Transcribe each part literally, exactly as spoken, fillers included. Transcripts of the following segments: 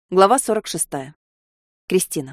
Глава сорок шестая. Кристина.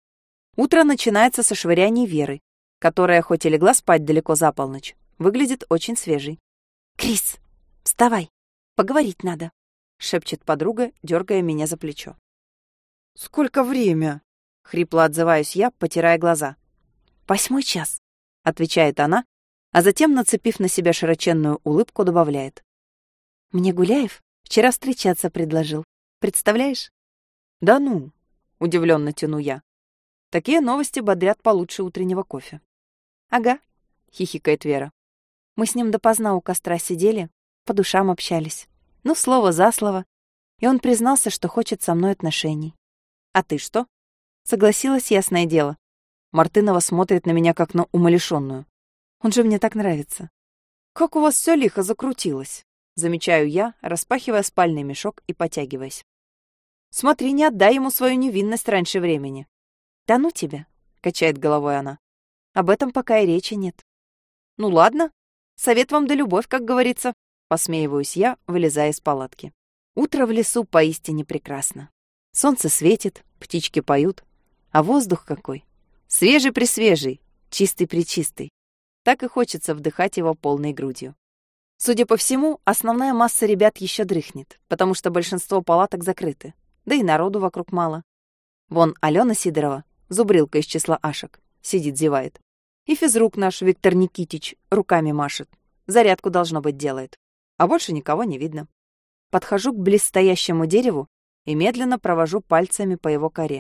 Утро начинается со швыряния Веры, которая, хоть и легла спать далеко за полночь, выглядит очень свежей. «Крис, вставай, поговорить надо», — шепчет подруга, дергая меня за плечо. «Сколько время?» — хрипло отзываюсь я, потирая глаза. «Восьмой час», — отвечает она, а затем, нацепив на себя широченную улыбку, добавляет. «Мне Гуляев вчера встречаться предложил. Представляешь?» «Да ну!» — удивленно тяну я. Такие новости бодрят получше утреннего кофе. «Ага», — хихикает Вера. «Мы с ним допоздна у костра сидели, по душам общались. Ну, слово за слово. И он признался, что хочет со мной отношений». «А ты что?» Согласилась, ясное дело. Мартынова смотрит на меня, как на умалишенную. Он же мне так нравится. «Как у вас все лихо закрутилось!» — замечаю я, распахивая спальный мешок и потягиваясь. «Смотри, не отдай ему свою невинность раньше времени». «Да ну тебя!» — качает головой она. «Об этом пока и речи нет». «Ну ладно. Совет вам да любовь, как говорится», — посмеиваюсь я, вылезая из палатки. Утро в лесу поистине прекрасно. Солнце светит, птички поют, а воздух какой! Свежий-пресвежий, чистый-пречистый. Так и хочется вдыхать его полной грудью. Судя по всему, основная масса ребят еще дрыхнет, потому что большинство палаток закрыты, да и народу вокруг мало. Вон Алена Сидорова, зубрилка из числа Ашек, сидит, зевает. И физрук наш, Виктор Никитич, руками машет. Зарядку, должно быть, делает. А больше никого не видно. Подхожу к близстоящему дереву и медленно провожу пальцами по его коре.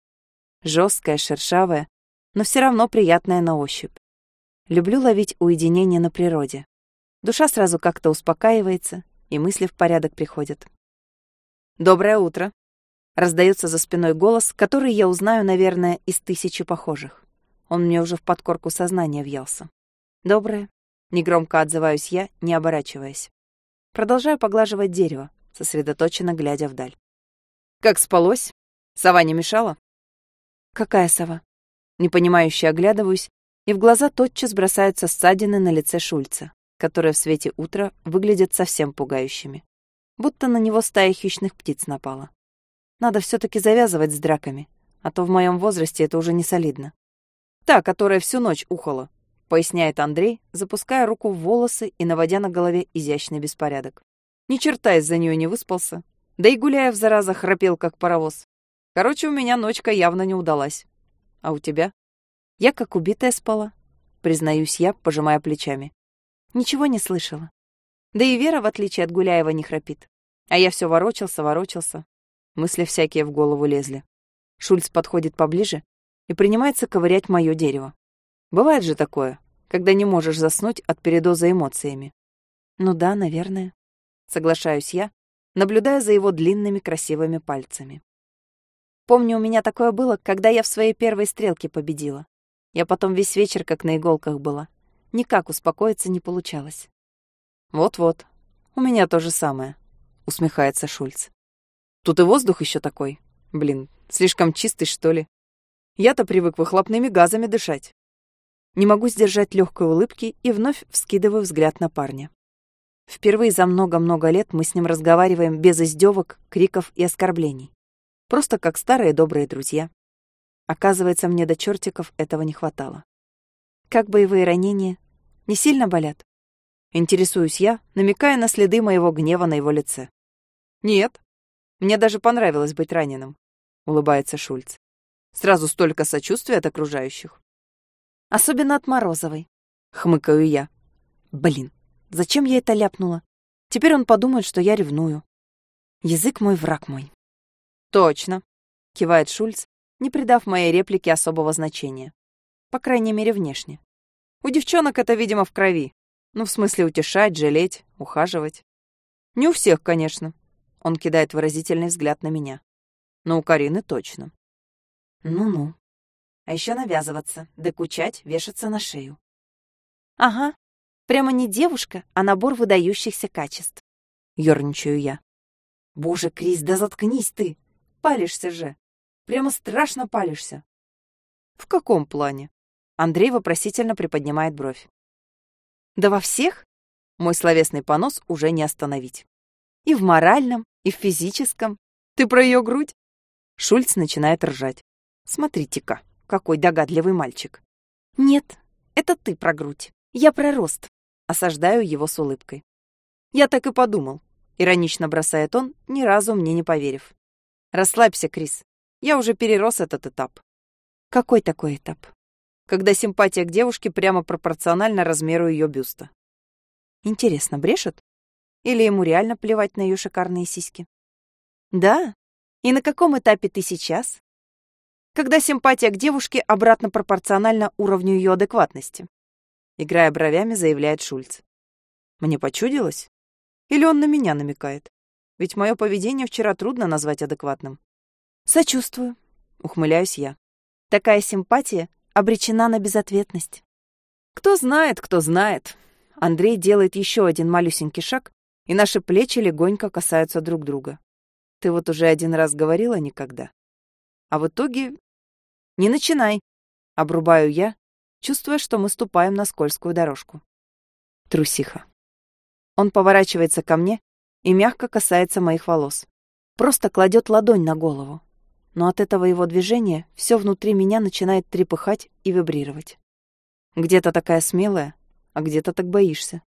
Жесткая, шершавая, но все равно приятная на ощупь. Люблю ловить уединение на природе. Душа сразу как-то успокаивается, и мысли в порядок приходят. «Доброе утро!» Раздается за спиной голос, который я узнаю, наверное, из тысячи похожих. Он мне уже в подкорку сознания въелся. «Доброе!» — негромко отзываюсь я, не оборачиваясь. Продолжаю поглаживать дерево, сосредоточенно глядя вдаль. «Как спалось? Сова не мешала?» «Какая сова?» Непонимающе оглядываюсь, и в глаза тотчас бросаются ссадины на лице Шульца, которые в свете утра выглядят совсем пугающими. Будто на него стая хищных птиц напала. Надо все-таки завязывать с драками, а то в моем возрасте это уже не солидно. «Та, которая всю ночь ухала», — поясняет Андрей, запуская руку в волосы и наводя на голове изящный беспорядок. Ни черта из-за нее не выспался. Да и Гуляев, зараза, храпел, как паровоз. Короче, у меня ночка явно не удалась. А у тебя? Я как убитая спала, признаюсь я, пожимая плечами. Ничего не слышала. Да и Вера, в отличие от Гуляева, не храпит. А я все ворочался, ворочался. Мысли всякие в голову лезли. Шульц подходит поближе и принимается ковырять мое дерево. Бывает же такое, когда не можешь заснуть от передоза эмоциями. Ну да, наверное. Соглашаюсь я, наблюдая за его длинными красивыми пальцами. Помню, у меня такое было, когда я в своей первой стрелке победила. Я потом весь вечер как на иголках была. Никак успокоиться не получалось. «Вот-вот, у меня то же самое», — усмехается Шульц. «Тут и воздух еще такой. Блин, слишком чистый, что ли? Я-то привык выхлопными газами дышать». Не могу сдержать легкой улыбки и вновь вскидываю взгляд на парня. Впервые за много-много лет мы с ним разговариваем без издевок, криков и оскорблений. Просто как старые добрые друзья. Оказывается, мне до чертиков этого не хватало. Как боевые ранения? Не сильно болят? Интересуюсь я, намекая на следы моего гнева на его лице. «Нет. Мне даже понравилось быть раненым», — улыбается Шульц. «Сразу столько сочувствия от окружающих». «Особенно от Морозовой», — хмыкаю я. «Блин, зачем я это ляпнула? Теперь он подумает, что я ревную. Язык мой, враг мой». «Точно», — кивает Шульц, не придав моей реплике особого значения. По крайней мере, внешне. У девчонок это, видимо, в крови. Ну, в смысле, утешать, жалеть, ухаживать. Не у всех, конечно. Он кидает выразительный взгляд на меня. Но у Карины точно. Ну-ну. А еще навязываться, докучать, вешаться на шею. «Ага. Прямо не девушка, а набор выдающихся качеств». Ёрничаю я. «Боже, Крис, да заткнись ты! Палишься же! Прямо страшно палишься!» «В каком плане?» Андрей вопросительно приподнимает бровь. «Да во всех?» Мой словесный понос уже не остановить. «И в моральном, и в физическом. Ты про ее грудь?» Шульц начинает ржать. Смотрите-ка, какой догадливый мальчик. Нет, это ты про грудь. Я про рост. Осаждаю его с улыбкой. Я так и подумал. Иронично бросает он, ни разу мне не поверив. Расслабься, Крис. Я уже перерос этот этап. Какой такой этап? Когда симпатия к девушке прямо пропорциональна размеру ее бюста. Интересно, брешет? Или ему реально плевать на ее шикарные сиськи? Да? И на каком этапе ты сейчас? Когда симпатия к девушке обратно пропорциональна уровню ее адекватности. Играя бровями, заявляет Шульц. Мне почудилось? Или он на меня намекает? Ведь мое поведение вчера трудно назвать адекватным. Сочувствую. Ухмыляюсь я. Такая симпатия обречена на безответность. Кто знает, кто знает. Андрей делает еще один малюсенький шаг, и наши плечи легонько касаются друг друга. Ты вот уже один раз говорила никогда. А в итоге... Не начинай. Обрубаю я, чувствуя, что мы ступаем на скользкую дорожку. Трусиха. Он поворачивается ко мне и мягко касается моих волос. Просто кладет ладонь на голову. Но от этого его движения все внутри меня начинает трепыхать и вибрировать. Где-то такая смелая, а где-то так боишься.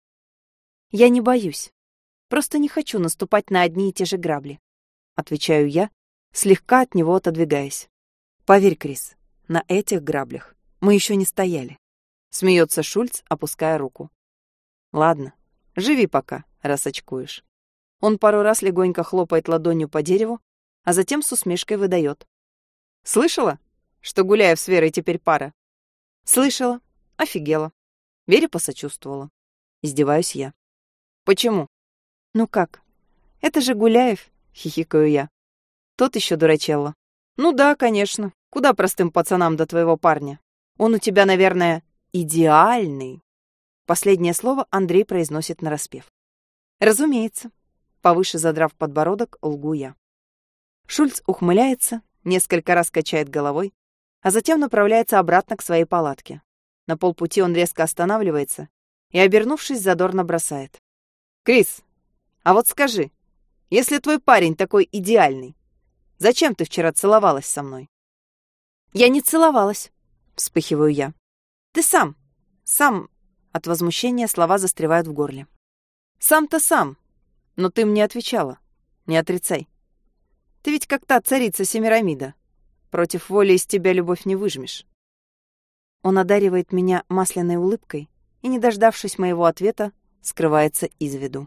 Я не боюсь. Просто не хочу наступать на одни и те же грабли. Отвечаю я, слегка от него отодвигаясь. Поверь, Крис, на этих граблях мы еще не стояли. Смеется Шульц, опуская руку. Ладно, живи пока, раз очкуешь. Он пару раз легонько хлопает ладонью по дереву, а затем с усмешкой выдает. Слышала, что Гуляев с Верой теперь пара? Слышала. Офигела. Вере посочувствовала. Издеваюсь я. Почему? Ну как? Это же Гуляев, хихикаю я. Тот еще дурачелло. Ну да, конечно. Куда простым пацанам до твоего парня? Он у тебя, наверное, идеальный. Последнее слово Андрей произносит нараспев. Разумеется. Повыше задрав подбородок, лгу я. Шульц ухмыляется, несколько раз качает головой, а затем направляется обратно к своей палатке. На полпути он резко останавливается и, обернувшись, задорно бросает. «Крис, а вот скажи, если твой парень такой идеальный, зачем ты вчера целовалась со мной?» «Я не целовалась», — вспыхиваю я. «Ты сам, сам...» От возмущения слова застревают в горле. «Сам-то сам, но ты мне отвечала. Не отрицай. Ты ведь как та царица Семирамида. Против воли из тебя любовь не выжмешь». Он одаривает меня масляной улыбкой и, не дождавшись моего ответа, скрывается из виду.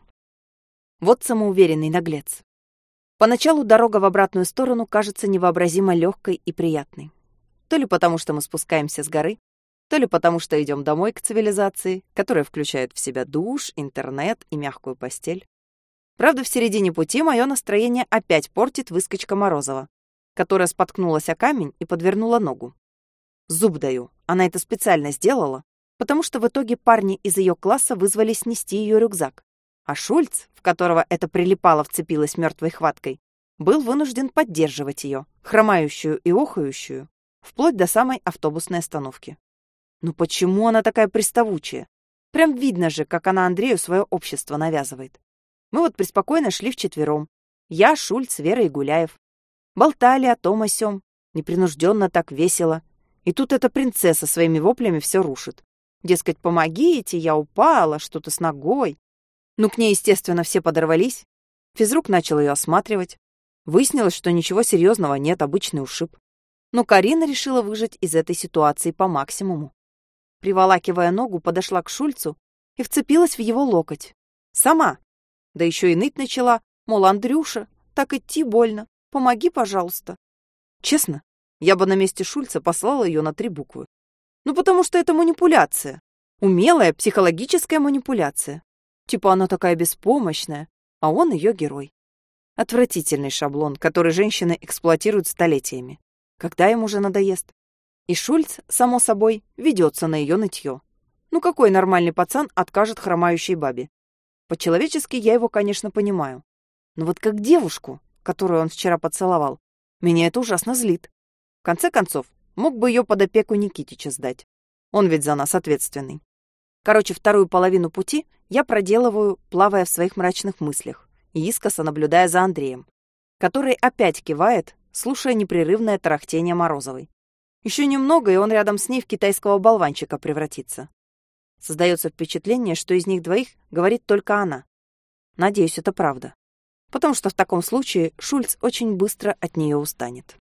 Вот самоуверенный наглец. Поначалу дорога в обратную сторону кажется невообразимо легкой и приятной. То ли потому, что мы спускаемся с горы, то ли потому, что идем домой к цивилизации, которая включает в себя душ, интернет и мягкую постель. Правда, в середине пути мое настроение опять портит выскочка Морозова, которая споткнулась о камень и подвернула ногу. Зуб даю, она это специально сделала, потому что в итоге парни из ее класса вызвались нести ее рюкзак, а Шульц, в которого это прилипало вцепилась мертвой хваткой, был вынужден поддерживать ее, хромающую и охающую, вплоть до самой автобусной остановки. Ну почему она такая приставучая? Прям видно же, как она Андрею свое общество навязывает. Мы вот преспокойно шли вчетвером. Я, Шульц, Вера и Гуляев. Болтали о том о сём, непринужденно так весело. И тут эта принцесса своими воплями все рушит. Дескать, помогите, я упала, что-то с ногой. Ну, к ней, естественно, все подорвались. Физрук начал ее осматривать. Выяснилось, что ничего серьезного нет, обычный ушиб. Но Карина решила выжать из этой ситуации по максимуму. Приволакивая ногу, подошла к Шульцу и вцепилась в его локоть. Сама. Да еще и ныть начала, мол, Андрюша, так идти больно, помоги, пожалуйста. Честно, я бы на месте Шульца послала ее на три буквы. Ну, потому что это манипуляция. Умелая психологическая манипуляция. Типа она такая беспомощная, а он ее герой. Отвратительный шаблон, который женщины эксплуатируют столетиями. Когда им уже надоест? И Шульц, само собой, ведется на ее нытье. Ну какой нормальный пацан откажет хромающей бабе? По-человечески я его, конечно, понимаю. Но вот как девушку, которую он вчера поцеловал, меня это ужасно злит. В конце концов, мог бы ее под опеку Никитича сдать. Он ведь за нас ответственный. Короче, вторую половину пути я проделываю, плавая в своих мрачных мыслях и искоса наблюдая за Андреем, который опять кивает, слушая непрерывное тарахтение Морозовой. Еще немного, и он рядом с ней в китайского болванчика превратится. Создается впечатление, что из них двоих говорит только она. Надеюсь, это правда. Потому что в таком случае Шульц очень быстро от нее устанет.